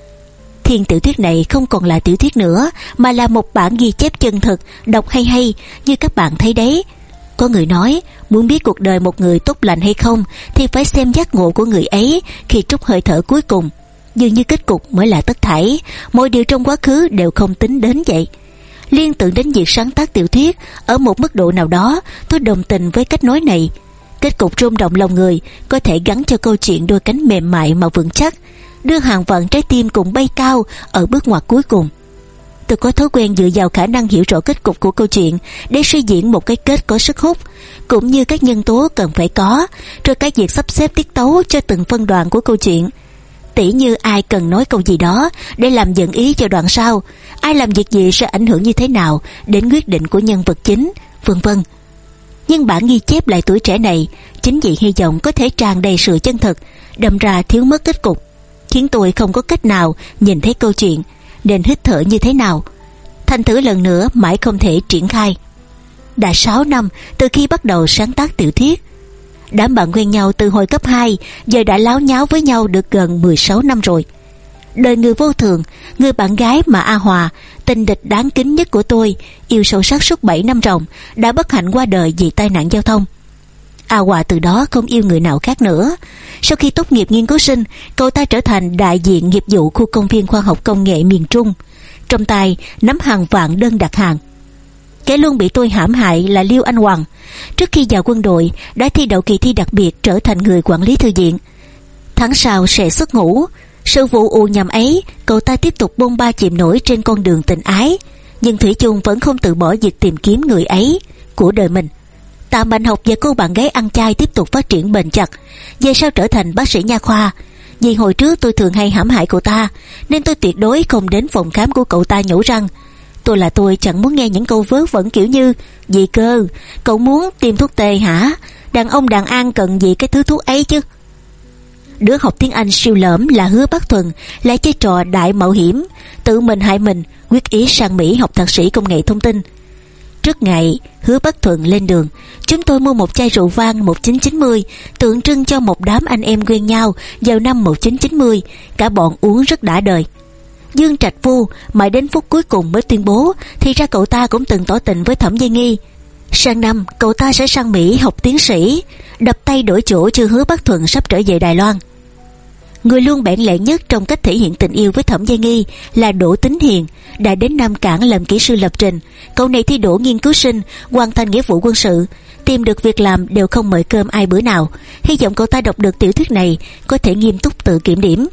Thiên tiểu thuyết này không còn là tiểu thuyết nữa, mà là một bản ghi chép chân thực, đọc hay hay như các bạn thấy đấy. Có người nói muốn biết cuộc đời một người tốt lành hay không thì phải xem giác ngộ của người ấy khi trút hơi thở cuối cùng. Dường như kết cục mới là tất thảy, mọi điều trong quá khứ đều không tính đến vậy. Liên tưởng đến việc sáng tác tiểu thuyết, ở một mức độ nào đó tôi đồng tình với cách nói này. Kết cục rung động lòng người có thể gắn cho câu chuyện đôi cánh mềm mại mà vững chắc, đưa hàng vạn trái tim cùng bay cao ở bước ngoặt cuối cùng. Tôi có thói quen dựa vào khả năng hiểu rõ kết cục của câu chuyện để suy diễn một cái kết có sức hút, cũng như các nhân tố cần phải có, rồi cái việc sắp xếp tiết tấu cho từng phân đoạn của câu chuyện. Tỉ như ai cần nói câu gì đó để làm dẫn ý cho đoạn sau, ai làm việc gì sẽ ảnh hưởng như thế nào đến quyết định của nhân vật chính, vân vân. Nhưng bản ghi chép lại tuổi trẻ này chính vì hy vọng có thể tràn đầy sự chân thực, đâm ra thiếu mất kết cục, khiến tôi không có cách nào nhìn thấy câu chuyện nên hít thở như thế nào. Thành thử lần nữa mãi không thể triển khai. Đã sáu năm từ khi bắt đầu sáng tác tiểu thuyết. Đám bạn quen nhau từ hồi cấp hai, giờ đã láo nháo với nhau được gần mười sáu năm rồi. Đời người vô thường, người bạn gái mà A Hòa, tình địch đáng kính nhất của tôi, yêu sâu sắc suốt bảy năm ròng, đã bất hạnh qua đời vì tai nạn giao thông. A Hòa từ đó không yêu người nào khác nữa. Sau khi tốt nghiệp nghiên cứu sinh, cậu ta trở thành đại diện nghiệp vụ khu công viên khoa học công nghệ miền Trung, trong tay nắm hàng vạn đơn đặt hàng. Kẻ luôn bị tôi hãm hại là Liêu Anh Hoàng. Trước khi vào quân đội đã thi đậu kỳ thi đặc biệt, trở thành người quản lý thư viện. Tháng sau sẽ xuất ngũ. Sự vụ ù nhầm ấy, cậu ta tiếp tục bôn ba chìm nổi trên con đường tình ái, nhưng thủy chung vẫn không từ bỏ việc tìm kiếm người ấy của đời mình. Tạ Mạnh Học và cô bạn gái ăn chay tiếp tục phát triển bền chặt, về sau trở thành bác sĩ nha khoa. Vì hồi trước tôi thường hay hãm hại cậu ta, nên tôi tuyệt đối không đến phòng khám của cậu ta nhổ răng. Tôi là tôi chẳng muốn nghe những câu vớ vẩn kiểu như gì cơ, cậu muốn tiêm thuốc tê hả? Đàn ông đàn an cần gì cái thứ thuốc ấy chứ. Đứa học tiếng Anh siêu lởm là Hứa Bắc Thuần lại chơi trò đại mạo hiểm, tự mình hại mình, quyết ý sang Mỹ học thạc sĩ công nghệ thông tin. Trước ngày Hứa Bắc Thuần lên đường, chúng tôi mua một chai rượu vang một chín chín mươi, tượng trưng cho một đám anh em quen nhau vào năm một chín chín mươi. Cả bọn uống rất đã đời. Dương Trạch Phu mãi đến phút cuối cùng mới tuyên bố thì ra cậu ta cũng từng tỏ tình với Thẩm Giai Nghi. Sang năm cậu ta sẽ sang Mỹ học tiến sĩ, đập tay đổi chỗ cho Hứa Bắc Thuần sắp trở về Đài Loan. Người luôn bẽn lẽn nhất trong cách thể hiện tình yêu với Thẩm Giai Nghi là Đỗ Tính Hiền, đã đến Nam Cảng làm kỹ sư lập trình. Cậu này thi đỗ nghiên cứu sinh, hoàn thành nghĩa vụ quân sự, tìm được việc làm đều không mời cơm ai bữa nào. Hy vọng cậu ta đọc được tiểu thuyết này có thể nghiêm túc tự kiểm điểm.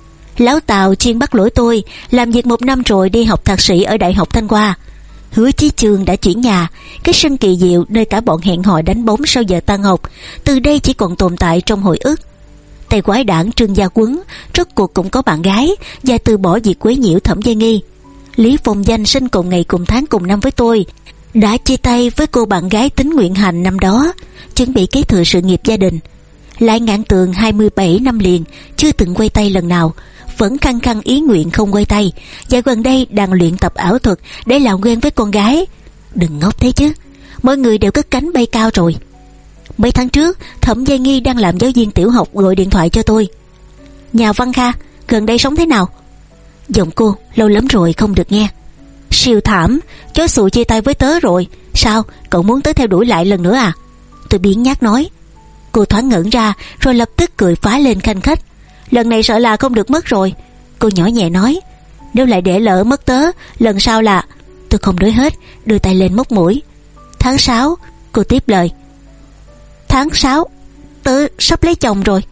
Lão Tào chuyên bắt lỗi tôi, làm việc một năm rồi đi học thạc sĩ ở Đại học Thanh Hoa. Hứa Chí Chương đã chuyển nhà, cái sân kỳ diệu nơi cả bọn hẹn hò đánh bóng sau giờ tan học, từ đây chỉ còn tồn tại trong hồi ức. Tay quái đảng Trương Gia Quấn rốt cuộc cũng có bạn gái và từ bỏ việc quấy nhiễu Thẩm Giai Nghi. Lý Phong Danh sinh cùng ngày cùng tháng cùng năm với tôi, đã chia tay với cô bạn gái Tính Nguyện Hành năm đó, chuẩn bị kế thừa sự nghiệp gia đình. Lại Ngạn Tường hai mươi bảy năm liền chưa từng quay tay lần nào, vẫn khăng khăng ý nguyện không quay tay, và gần đây đang luyện tập ảo thuật để làm quen với con gái. Đừng ngốc thế chứ, mọi người đều cất cánh bay cao rồi. Mấy tháng trước, Thẩm Giai Nghi đang làm giáo viên tiểu học gọi điện thoại cho tôi. Nhà Văn Kha, gần đây sống thế nào? Giọng cô lâu lắm rồi không được nghe. Siêu thảm, chó xù chia tay với tớ rồi. Sao, cậu muốn tớ theo đuổi lại lần nữa à? Tôi biếng nhác nói. Cô thoáng ngẩn ra rồi lập tức cười phá lên khanh khách. Lần này sợ là không được mất rồi. Cô nhỏ nhẹ nói. Nếu lại để lỡ mất tớ, lần sau là... Tôi không đối hết, đưa tay lên móc mũi. Tháng sáu, cô tiếp lời. Tháng sáu, tớ sắp lấy chồng rồi,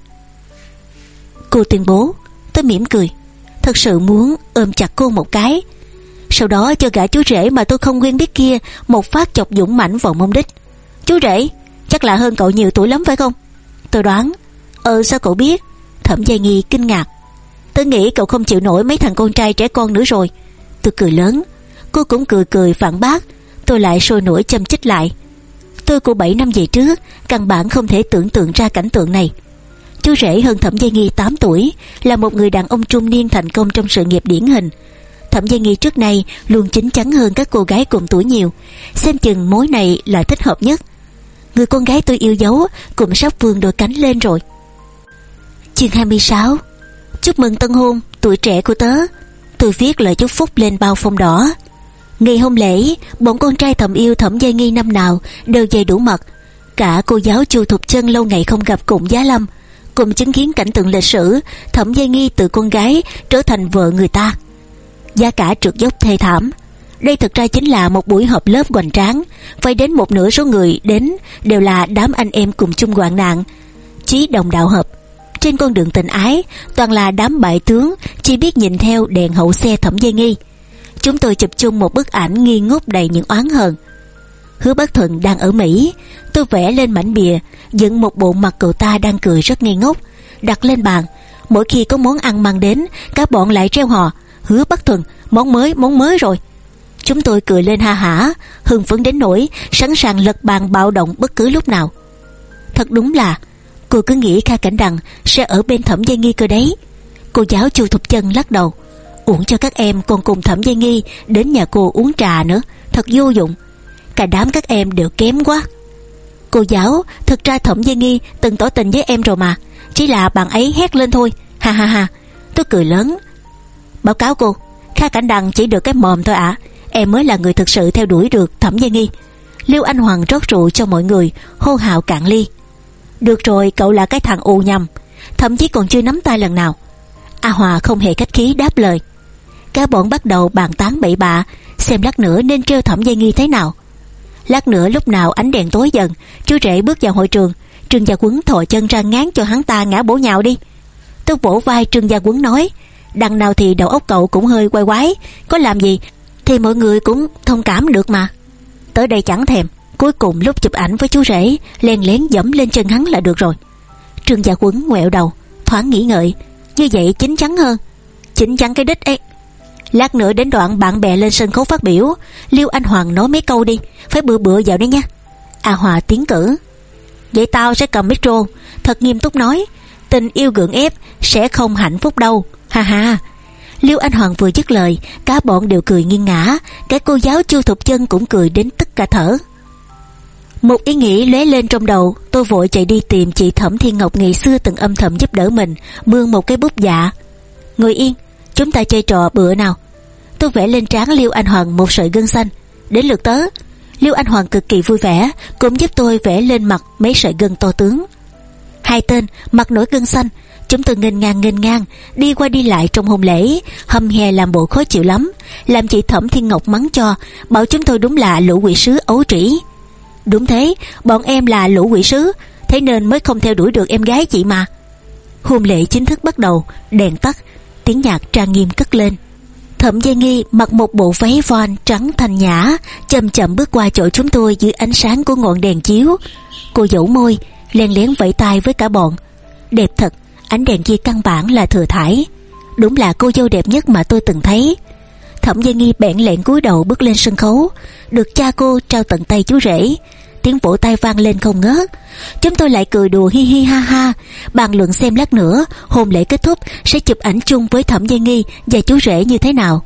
cô tuyên bố. Tôi mỉm cười, thật sự muốn ôm chặt cô một cái, sau đó cho gã chú rể mà tôi không quen biết kia một phát chọc dũng mãnh vào mông đích. Chú rể chắc là hơn cậu nhiều tuổi lắm phải không? Tôi đoán. Ờ sao cậu biết? Thẩm Giai Nghi kinh ngạc. Tôi nghĩ cậu không chịu nổi mấy thằng con trai trẻ con nữa rồi. Tôi cười lớn. Cô cũng cười cười phản bác. Tôi lại sôi nổi châm chích lại. Tôi của bảy năm về trước căn bản không thể tưởng tượng ra cảnh tượng này. Chú rể hơn Thẩm Giai Nghi tám tuổi, là một người đàn ông trung niên thành công trong sự nghiệp điển hình. Thẩm Giai Nghi trước nay luôn chín chắn hơn các cô gái cùng tuổi nhiều, xem chừng mối này là thích hợp nhất. người con gái tôi yêu dấu cũng sắp vươn đôi cánh lên rồi. Chương hai mươi sáu. Chúc mừng tân hôn tuổi trẻ của tớ. Tôi viết lời chúc phúc lên bao phong đỏ. Ngày hôn lễ, bọn con trai thầm yêu Thẩm Giai Nghi năm nào đều dày đủ mặt. Cả cô giáo Chu Thục Chân lâu ngày không gặp cùng Giá Lâm, cùng chứng kiến cảnh tượng lịch sử Thẩm Giai Nghi từ con gái trở thành vợ người ta. Giá cả trượt dốc thê thảm. Đây thực ra chính là một buổi họp lớp hoành tráng, phải đến một nửa số người đến đều là đám anh em cùng chung hoạn nạn, chí đồng đạo hợp. Trên con đường tình ái toàn là đám bại tướng chỉ biết nhìn theo đèn hậu xe Thẩm Giai Nghi. Chúng tôi chụp chung một bức ảnh nghi ngút đầy những oán hờn. Hứa Bất Thuận đang ở Mỹ. Tôi vẽ lên mảnh bìa dựng một bộ mặt cậu ta đang cười rất ngây ngốc, đặt lên bàn. Mỗi khi có món ăn mang đến, các bọn lại reo hò: Hứa Bất Thuận, món mới, món mới rồi. Chúng tôi cười lên ha hả, hưng phấn đến nỗi sẵn sàng lật bàn bạo động bất cứ lúc nào. Thật đúng là cô cứ nghĩ Kha Cảnh Đằng sẽ ở bên Thẩm Giai Nghi cơ đấy. Cô giáo Chu Thục Chân lắc đầu. Uổng cho các em còn cùng Thẩm Giai Nghi đến nhà cô uống trà nữa, thật vô dụng. Cả đám các em đều kém quá. Cô giáo, thực ra Thẩm Giai Nghi từng tỏ tình với em rồi mà, chỉ là bạn ấy hét lên thôi. Ha ha ha. Tôi cười lớn. Báo cáo cô, Kha Cảnh Đằng chỉ được cái mồm thôi ạ. À. Em mới là người thực sự theo đuổi được Thẩm Giai Nghi. Liêu Anh Hoàng rót rượu cho mọi người, hô hào cạn ly. Được rồi, cậu là cái thằng ù nhầm, thậm chí còn chưa nắm tay lần nào. A Hòa không hề khách khí đáp lời. Cả bọn bắt đầu bàn tán bậy bạ, xem lát nữa nên trêu Thẩm Giai Nghi thế nào. Lát nữa lúc nào ánh đèn tối dần, chú rể bước vào hội trường, Trương Gia Quấn thò chân ra ngán cho hắn ta ngã bổ nhào đi. Tôi vỗ vai Trương Gia Quấn nói: đằng nào thì đầu óc cậu cũng hơi quay quái, có làm gì thì mọi người cũng thông cảm được mà. Tới đây chẳng thèm. Cuối cùng lúc chụp ảnh với chú rể, len lén dẫm lên chân hắn là được rồi. Trương Gia Quấn ngoẹo đầu, thoáng nghĩ ngợi. Như vậy chín chắn hơn. Chín chắn cái đích ấy. Lát nữa đến đoạn bạn bè lên sân khấu phát biểu, Liêu Anh Hoàng nói mấy câu đi, phải bựa bựa vào đấy nha. A Hòa tiến cử. Vậy tao sẽ cầm micro, thật nghiêm túc nói: tình yêu gượng ép sẽ không hạnh phúc đâu. Ha ha. Liêu Anh Hoàng vừa dứt lời, cả bọn đều cười nghiêng ngã. Cả cô giáo Chu Thục Chân cũng cười đến tức cả thở. Một ý nghĩ lóe lên trong đầu. Tôi vội chạy đi tìm chị Thẩm Thiên Ngọc ngày xưa từng âm thầm giúp đỡ mình mượn một cái bút dạ. Ngồi yên, chúng ta chơi trò bựa nào. Tôi vẽ lên trán Liêu Anh Hoàng một sợi gân xanh. Đến lượt tớ. Liêu Anh Hoàng cực kỳ vui vẻ, cũng giúp tôi vẽ lên mặt mấy sợi gân to tướng. Hai tên mặt nổi gân xanh, chúng tôi nghênh ngang nghênh ngang đi qua đi lại trong hôn lễ, hầm hè làm bộ khó chịu lắm, làm chị Thẩm Thiên Ngọc mắng cho, bảo chúng tôi đúng là lũ quỷ sứ ấu trĩ. Đúng thế, bọn em là lũ quỷ sứ, thế nên mới không theo đuổi được em gái chị mà. Hôn lễ chính thức bắt đầu, đèn tắt, tiếng nhạc trang nghiêm cất lên. Thẩm Giai Nghi mặc một bộ váy voan trắng thanh nhã, chậm chậm bước qua chỗ chúng tôi dưới ánh sáng của ngọn đèn chiếu. Cô dẫu môi, len lén vẫy tay với cả bọn. Đẹp thật, ánh đèn kia căn bản là thừa thải. Đúng là cô dâu đẹp nhất mà tôi từng thấy. Thẩm Giai Nghi bẽn lẽn cúi đầu bước lên sân khấu, được cha cô trao tận tay chú rể. Tiếng vỗ tay vang lên không ngớt. Chúng tôi lại cười đùa hi hi ha ha, bàn luận xem lát nữa hôn lễ kết thúc sẽ chụp ảnh chung với Thẩm Giai Nghi và chú rể như thế nào.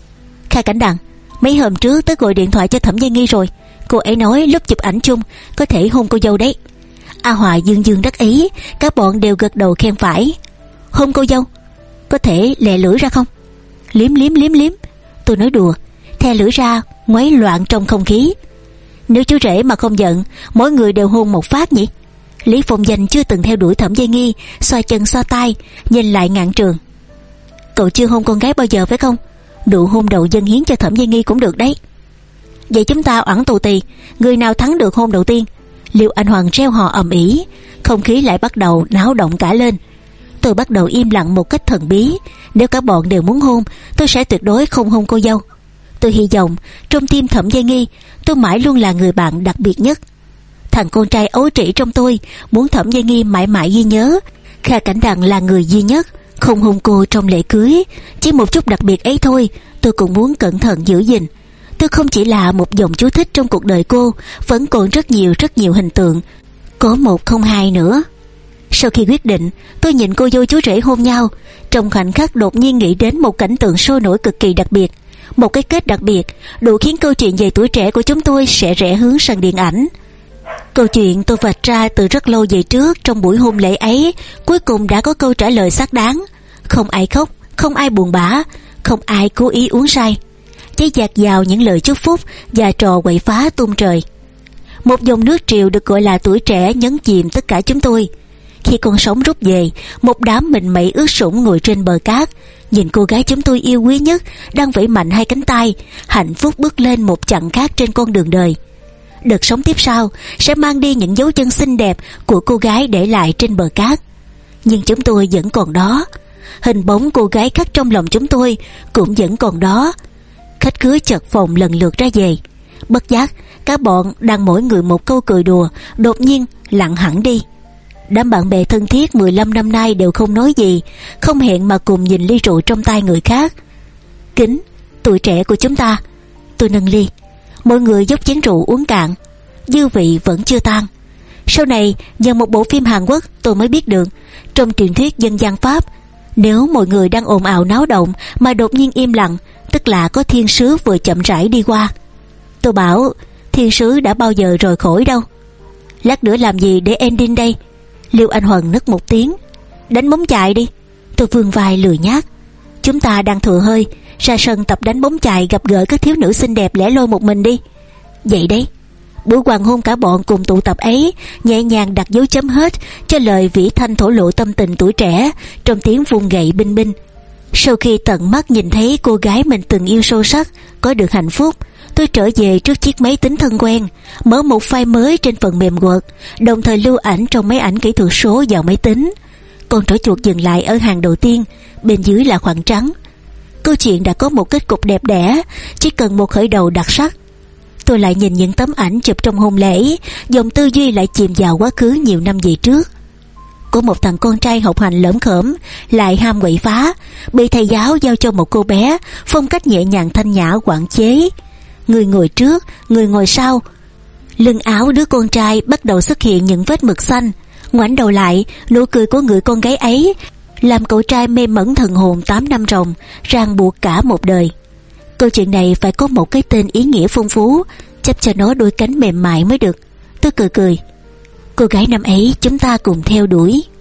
Kha Cảnh Đằng, mấy hôm trước tớ gọi điện thoại cho Thẩm Giai Nghi rồi, cô ấy nói lúc chụp ảnh chung có thể hôn cô dâu đấy. A Hòa dương dương đắc ý, các bọn đều gật đầu khen phải. Hôn cô dâu, có thể lè lưỡi ra không? Liếm liếm liếm liếm. Tôi nói đùa, thè lưỡi ra ngoáy loạn trong không khí. Nếu chú rể mà không giận, mỗi người đều hôn một phát nhỉ? Lý Phong Danh chưa từng theo đuổi Thẩm Giai Nghi, xoa chân xoa tay, nhìn lại ngạn trường. Cậu chưa hôn con gái bao giờ phải không? Đủ hôn đầu dâng hiến cho Thẩm Giai Nghi cũng được đấy. Vậy chúng ta oẳn tù tì, người nào thắng được hôn đầu tiên? Liêu Anh Hoàng reo hò ầm ĩ, không khí lại bắt đầu náo động cả lên. Tôi bắt đầu im lặng một cách thần bí. Nếu các bọn đều muốn hôn, tôi sẽ tuyệt đối không hôn cô dâu. Tôi hy vọng trong tim Thẩm Giai Nghi, tôi mãi luôn là người bạn đặc biệt nhất. Thằng con trai ấu trĩ trong tôi muốn Thẩm Giai Nghi mãi mãi ghi nhớ Kha Cảnh Đằng là người duy nhất không hôn cô trong lễ cưới. Chỉ một chút đặc biệt ấy thôi, tôi cũng muốn cẩn thận giữ gìn. Tôi không chỉ là một dòng chú thích trong cuộc đời cô, vẫn còn rất nhiều rất nhiều hình tượng, có một không hai nữa. Sau khi quyết định, tôi nhìn cô dâu chú rể hôn nhau, trong khoảnh khắc đột nhiên nghĩ đến một cảnh tượng sôi nổi cực kỳ đặc biệt, một cái kết đặc biệt đủ khiến câu chuyện về tuổi trẻ của chúng tôi sẽ rẽ hướng sang điện ảnh. Câu chuyện tôi vạch ra từ rất lâu về trước trong buổi hôn lễ ấy cuối cùng đã có câu trả lời xác đáng. Không ai khóc, không ai buồn bã, không ai cố ý uống say, chỉ dạt dào những lời chúc phúc và trò quậy phá tung trời. Một dòng nước triều được gọi là tuổi trẻ nhấn chìm tất cả chúng tôi. Khi con sóng rút về, một đám mình mẩy ướt sũng ngồi trên bờ cát, nhìn cô gái chúng tôi yêu quý nhất đang vẫy mạnh hai cánh tay, hạnh phúc bước lên một chặng khác trên con đường đời. Đợt sống tiếp sau sẽ mang đi những dấu chân xinh đẹp của cô gái để lại trên bờ cát, nhưng chúng tôi vẫn còn đó. Hình bóng cô gái khắc trong lòng chúng tôi cũng vẫn còn đó. Khách khứa chật phòng lần lượt ra về. Bất giác các bọn đang mỗi người một câu cười đùa đột nhiên lặng hẳn đi. Đám bạn bè thân thiết mười lăm năm nay đều không nói gì, không hẹn mà cùng nhìn ly rượu trong tay người khác. Kính, tuổi trẻ của chúng ta. Tôi nâng ly, mọi người dốc chén rượu uống cạn. Dư vị vẫn chưa tan. Sau này nhờ một bộ phim Hàn Quốc tôi mới biết được, trong truyền thuyết dân gian Pháp, nếu mọi người đang ồn ào náo động mà đột nhiên im lặng, tức là có thiên sứ vừa chậm rãi đi qua. Tôi bảo thiên sứ đã bao giờ rời khỏi đâu. Lát nữa làm gì để ending đây? Liêu Anh Huần nức một tiếng. Đánh bóng chày đi. Tôi vươn vai lười nhác. Chúng ta đang thừa hơi, ra sân tập đánh bóng chày gặp gỡ các thiếu nữ xinh đẹp lẻ loi một mình đi. Vậy đấy. Buổi hoàng hôn cả bọn cùng tụ tập ấy nhẹ nhàng đặt dấu chấm hết cho lời vĩ thanh thổ lộ tâm tình tuổi trẻ trong tiếng vung gậy binh binh. Sau khi tận mắt nhìn thấy cô gái mình từng yêu sâu sắc có được hạnh phúc, tôi trở về trước chiếc máy tính thân quen, mở một file mới trên phần mềm Word, đồng thời lưu ảnh trong máy ảnh kỹ thuật số vào máy tính. Con trỏ chuột dừng lại ở hàng đầu tiên, bên dưới là khoảng trắng. Câu chuyện đã có một kết cục đẹp đẽ, chỉ cần một khởi đầu đặc sắc. Tôi lại nhìn những tấm ảnh chụp trong hôn lễ, dòng tư duy lại chìm vào quá khứ nhiều năm về trước. Có một thằng con trai học hành lởm khởm, lại ham quậy phá, bị thầy giáo giao cho một cô bé, phong cách nhẹ nhàng thanh nhã quản chế. Người ngồi trước, người ngồi sau. Lưng áo đứa con trai bắt đầu xuất hiện những vết mực xanh. Ngoảnh đầu lại, nụ cười của người con gái ấy làm cậu trai mê mẩn thần hồn tám năm ròng, ràng buộc cả một đời. Câu chuyện này phải có một cái tên ý nghĩa phong phú, chấp cho nó đôi cánh mềm mại mới được. Tôi cười cười. Cô gái năm ấy chúng ta cùng theo đuổi.